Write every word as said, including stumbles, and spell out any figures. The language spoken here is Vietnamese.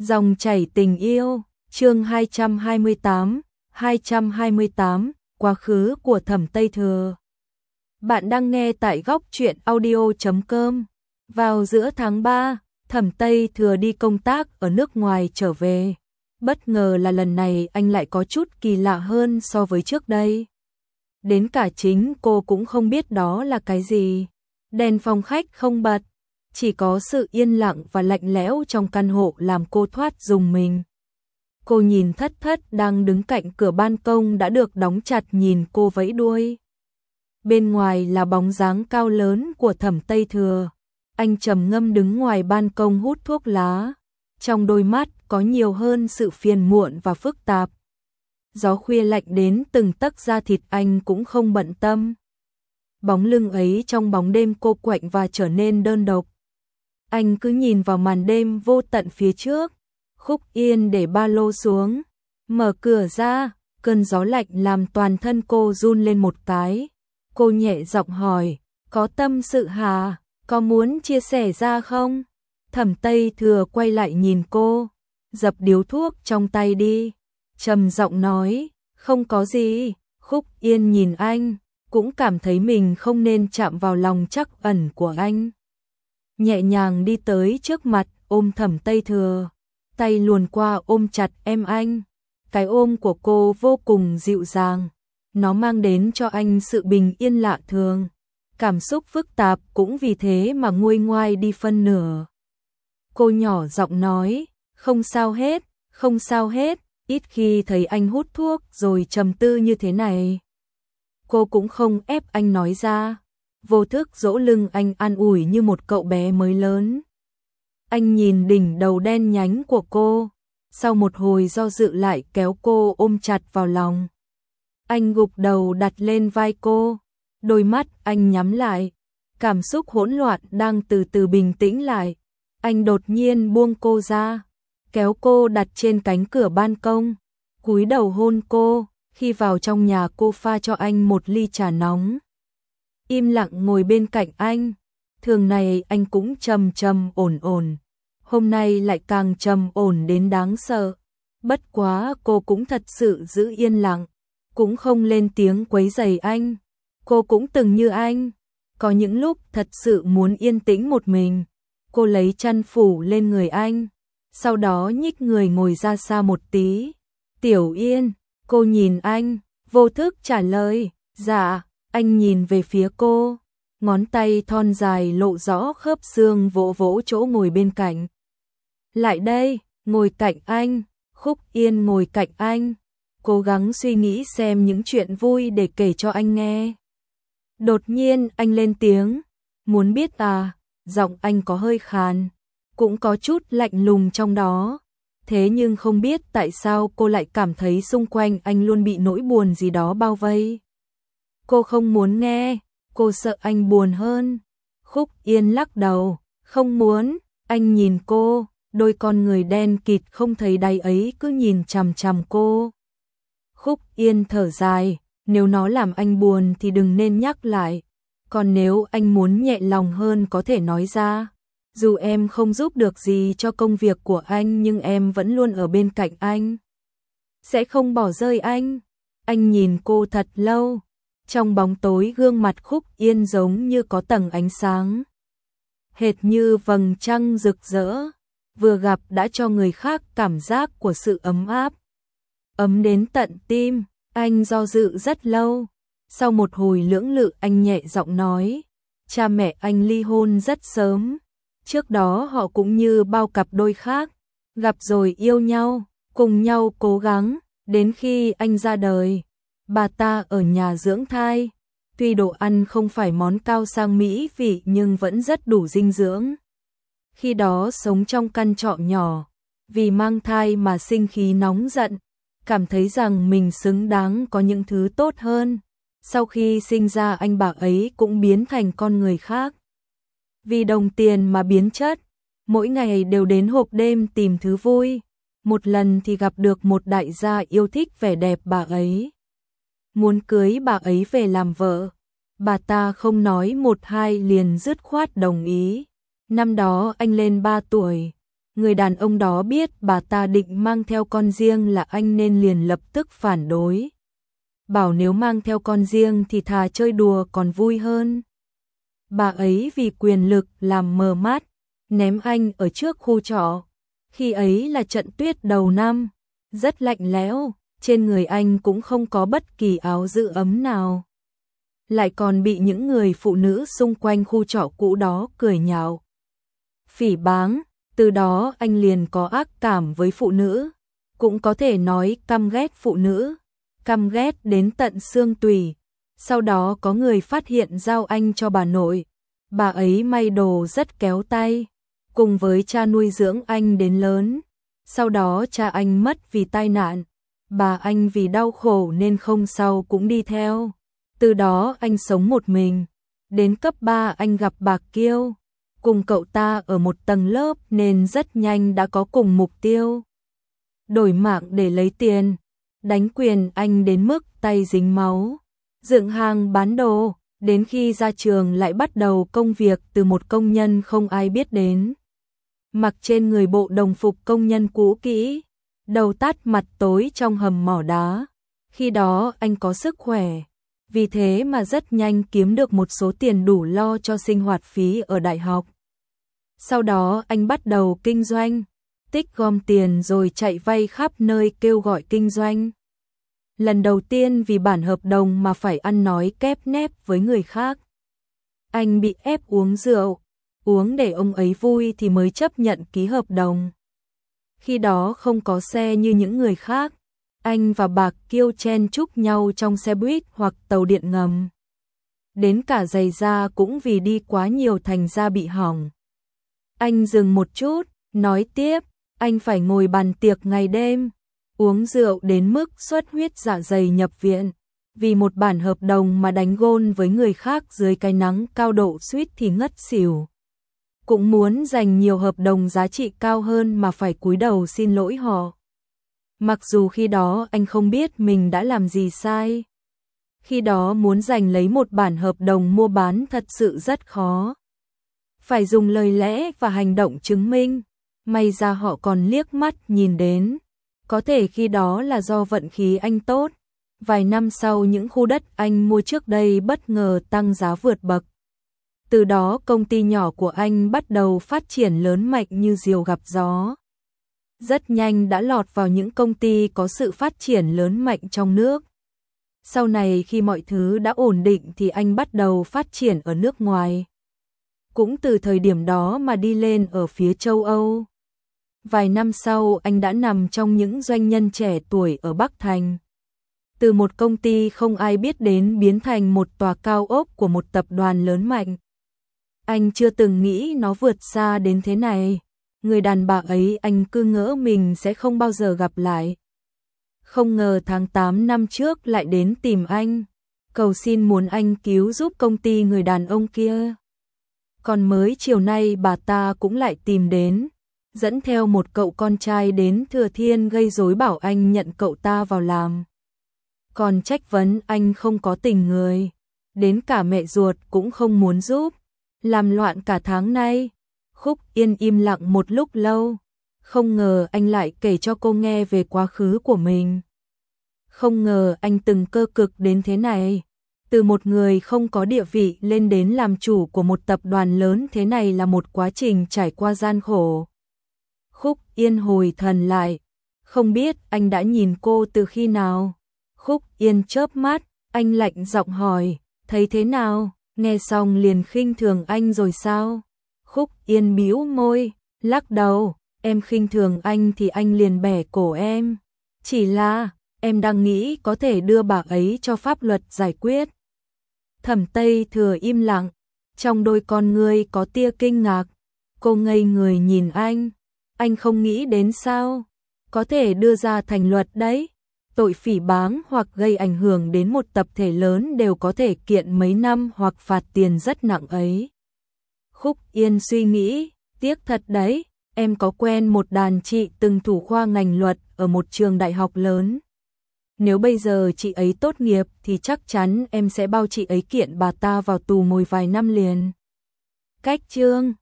Dòng chảy tình yêu, chương hai trăm hai mươi tám, hai trăm hai mươi tám, quá khứ của Thẩm Tây Thừa. Bạn đang nghe tại góc truyện audio chấm com. Vào giữa tháng ba, Thẩm Tây Thừa đi công tác ở nước ngoài trở về. Bất ngờ là lần này anh lại có chút kỳ lạ hơn so với trước đây. Đến cả chính cô cũng không biết đó là cái gì. Đèn phòng khách không bật, chỉ có sự yên lặng và lạnh lẽo trong căn hộ làm cô thoát rùng mình. Cô nhìn Thất Thất đang đứng cạnh cửa ban công đã được đóng chặt nhìn cô vẫy đuôi. Bên ngoài là bóng dáng cao lớn của Thẩm Tây Thừa. Anh trầm ngâm đứng ngoài ban công hút thuốc lá. Trong đôi mắt có nhiều hơn sự phiền muộn và phức tạp. Gió khuya lạnh đến từng tấc da thịt anh cũng không bận tâm. Bóng lưng ấy trong bóng đêm cô quạnh và trở nên đơn độc. Anh cứ nhìn vào màn đêm vô tận phía trước. Khúc Yên để ba lô xuống, mở cửa ra, cơn gió lạnh làm toàn thân cô run lên một cái. Cô nhẹ giọng hỏi, có tâm sự hả, có muốn chia sẻ ra không? Thẩm Tây Thừa quay lại nhìn cô, dập điếu thuốc trong tay đi, trầm giọng nói, không có gì. Khúc Yên nhìn anh, cũng cảm thấy mình không nên chạm vào lòng trắc ẩn của anh. Nhẹ nhàng đi tới trước mặt, ôm Thẩm Tây Thừa, tay luồn qua ôm chặt em anh. Cái ôm của cô vô cùng dịu dàng, nó mang đến cho anh sự bình yên lạ thường. Cảm xúc phức tạp cũng vì thế mà nguôi ngoai đi phân nửa. Cô nhỏ giọng nói, không sao hết, không sao hết, ít khi thấy anh hút thuốc rồi trầm tư như thế này. Cô cũng không ép anh nói ra, vô thức dỗ lưng anh an ủi như một cậu bé mới lớn. Anh nhìn đỉnh đầu đen nhánh của cô, sau một hồi do dự lại kéo cô ôm chặt vào lòng. Anh gục đầu đặt lên vai cô, đôi mắt anh nhắm lại, cảm xúc hỗn loạn đang từ từ bình tĩnh lại. Anh đột nhiên buông cô ra, kéo cô đặt trên cánh cửa ban công, cúi đầu hôn cô. Khi vào trong nhà cô pha cho anh một ly trà nóng. Im lặng ngồi bên cạnh anh, thường này anh cũng trầm trầm ổn ổn, hôm nay lại càng trầm ổn đến đáng sợ. Bất quá cô cũng thật sự giữ yên lặng, cũng không lên tiếng quấy rầy anh. Cô cũng từng như anh, có những lúc thật sự muốn yên tĩnh một mình. Cô lấy chăn phủ lên người anh, sau đó nhích người ngồi ra xa một tí. Tiểu Yên. Cô nhìn anh, vô thức trả lời, dạ. Anh nhìn về phía cô, ngón tay thon dài lộ rõ khớp xương vỗ vỗ chỗ ngồi bên cạnh. Lại đây, ngồi cạnh anh. Khúc Yên ngồi cạnh anh, cố gắng suy nghĩ xem những chuyện vui để kể cho anh nghe. Đột nhiên anh lên tiếng, muốn biết à? Giọng anh có hơi khàn, cũng có chút lạnh lùng trong đó. Thế nhưng không biết tại sao cô lại cảm thấy xung quanh anh luôn bị nỗi buồn gì đó bao vây. Cô không muốn nghe, cô sợ anh buồn hơn. Khúc Yên lắc đầu, không muốn. Anh nhìn cô, đôi con người đen kịt không thấy đáy ấy cứ nhìn chằm chằm cô. Khúc Yên thở dài, nếu nó làm anh buồn thì đừng nên nhắc lại. Còn nếu anh muốn nhẹ lòng hơn có thể nói ra. Dù em không giúp được gì cho công việc của anh nhưng em vẫn luôn ở bên cạnh anh. Sẽ không bỏ rơi anh. Anh nhìn cô thật lâu. Trong bóng tối gương mặt Khúc Yên giống như có tầng ánh sáng. Hệt như vầng trăng rực rỡ. Vừa gặp đã cho người khác cảm giác của sự ấm áp. Ấm đến tận tim. Anh do dự rất lâu. Sau một hồi lưỡng lự anh nhẹ giọng nói. Cha mẹ anh ly hôn rất sớm. Trước đó họ cũng như bao cặp đôi khác, gặp rồi yêu nhau, cùng nhau cố gắng, đến khi anh ra đời, bà ta ở nhà dưỡng thai. Tuy đồ ăn không phải món cao sang mỹ vị nhưng vẫn rất đủ dinh dưỡng. Khi đó sống trong căn trọ nhỏ, vì mang thai mà sinh khí nóng giận, cảm thấy rằng mình xứng đáng có những thứ tốt hơn. Sau khi sinh ra anh bà ấy cũng biến thành con người khác. Vì đồng tiền mà biến chất, mỗi ngày đều đến hộp đêm tìm thứ vui. Một lần thì gặp được một đại gia yêu thích vẻ đẹp bà ấy, muốn cưới bà ấy về làm vợ. Bà ta không nói một hai liền dứt khoát đồng ý. Năm đó anh lên ba tuổi, Người đàn ông đó biết bà ta định mang theo con riêng là anh nên liền lập tức phản đối. Bảo nếu mang theo con riêng thì thà chơi đùa còn vui hơn. Bà ấy vì quyền lực làm mờ mắt, ném anh ở trước khu trọ. Khi ấy là trận tuyết đầu năm, rất lạnh lẽo, trên người anh cũng không có bất kỳ áo giữ ấm nào. Lại còn bị những người phụ nữ xung quanh khu trọ cũ đó cười nhạo, phỉ báng, từ đó anh liền có ác cảm với phụ nữ, cũng có thể nói căm ghét phụ nữ, căm ghét đến tận xương tủy. Sau đó có người phát hiện giao anh cho bà nội, bà ấy may đồ rất kéo tay, cùng với cha nuôi dưỡng anh đến lớn. Sau đó cha anh mất vì tai nạn, bà anh vì đau khổ nên không sao cũng đi theo. Từ đó anh sống một mình. Đến cấp ba anh gặp bà Kiêu, cùng cậu ta ở một tầng lớp nên rất nhanh đã có cùng mục tiêu. Đổi mạng để lấy tiền, đánh quyền anh đến mức tay dính máu, dựng hàng bán đồ, đến khi ra trường lại bắt đầu công việc từ một công nhân không ai biết đến. Mặc trên người bộ đồng phục công nhân cũ kỹ, đầu tắt mặt tối trong hầm mỏ đá. Khi đó anh có sức khỏe, vì thế mà rất nhanh kiếm được một số tiền đủ lo cho sinh hoạt phí ở đại học. Sau đó anh bắt đầu kinh doanh, tích gom tiền rồi chạy vay khắp nơi kêu gọi kinh doanh. Lần đầu tiên vì bản hợp đồng mà phải ăn nói kép nép với người khác. Anh bị ép uống rượu, uống để ông ấy vui thì mới chấp nhận ký hợp đồng. Khi đó không có xe như những người khác, anh và bà Kiêu chen chúc nhau trong xe buýt hoặc tàu điện ngầm. Đến cả giày da cũng vì đi quá nhiều thành ra bị hỏng. Anh dừng một chút, nói tiếp, anh phải ngồi bàn tiệc ngày đêm, uống rượu đến mức xuất huyết dạ dày nhập viện. Vì một bản hợp đồng mà đánh gôn với người khác dưới cái nắng cao độ suýt thì ngất xỉu. Cũng muốn giành nhiều hợp đồng giá trị cao hơn mà phải cúi đầu xin lỗi họ. Mặc dù khi đó anh không biết mình đã làm gì sai. Khi đó muốn giành lấy một bản hợp đồng mua bán thật sự rất khó. Phải dùng lời lẽ và hành động chứng minh. May ra họ còn liếc mắt nhìn đến. Có thể khi đó là do vận khí anh tốt. Vài năm sau những khu đất anh mua trước đây bất ngờ tăng giá vượt bậc. Từ đó công ty nhỏ của anh bắt đầu phát triển lớn mạnh như diều gặp gió. Rất nhanh đã lọt vào những công ty có sự phát triển lớn mạnh trong nước. Sau này khi mọi thứ đã ổn định thì anh bắt đầu phát triển ở nước ngoài. Cũng từ thời điểm đó mà đi lên ở phía châu Âu. Vài năm sau anh đã nằm trong những doanh nhân trẻ tuổi ở Bắc Thành. Từ một công ty không ai biết đến biến thành một tòa cao ốc của một tập đoàn lớn mạnh. Anh chưa từng nghĩ nó vượt xa đến thế này. Người đàn bà ấy anh cứ ngỡ mình sẽ không bao giờ gặp lại. Không ngờ tháng tám năm trước lại đến tìm anh, cầu xin muốn anh cứu giúp công ty người đàn ông kia. Còn mới chiều nay bà ta cũng lại tìm đến, dẫn theo một cậu con trai đến Thừa Thiên gây rối bảo anh nhận cậu ta vào làm. Còn trách vấn anh không có tình người, đến cả mẹ ruột cũng không muốn giúp, làm loạn cả tháng nay. Khúc Yên im lặng một lúc lâu, không ngờ anh lại kể cho cô nghe về quá khứ của mình. Không ngờ anh từng cơ cực đến thế này, từ một người không có địa vị lên đến làm chủ của một tập đoàn lớn thế này là một quá trình trải qua gian khổ. Khúc Yên hồi thần lại, không biết anh đã nhìn cô từ khi nào. Khúc Yên chớp mắt, anh lạnh giọng hỏi, thấy thế nào, nghe xong liền khinh thường anh rồi sao? Khúc Yên bĩu môi, lắc đầu, em khinh thường anh thì anh liền bẻ cổ em. Chỉ là, em đang nghĩ có thể đưa bà ấy cho pháp luật giải quyết. Thẩm Tây Thừa im lặng, trong đôi con ngươi có tia kinh ngạc. Cô ngây người nhìn anh, anh không nghĩ đến sao? Có thể đưa ra thành luật đấy. Tội phỉ báng hoặc gây ảnh hưởng đến một tập thể lớn đều có thể kiện mấy năm hoặc phạt tiền rất nặng ấy. Khúc Yên suy nghĩ, tiếc thật đấy, em có quen một đàn chị từng thủ khoa ngành luật ở một trường đại học lớn. Nếu bây giờ chị ấy tốt nghiệp thì chắc chắn em sẽ bao chị ấy kiện bà ta vào tù ngồi vài năm liền. Cách chương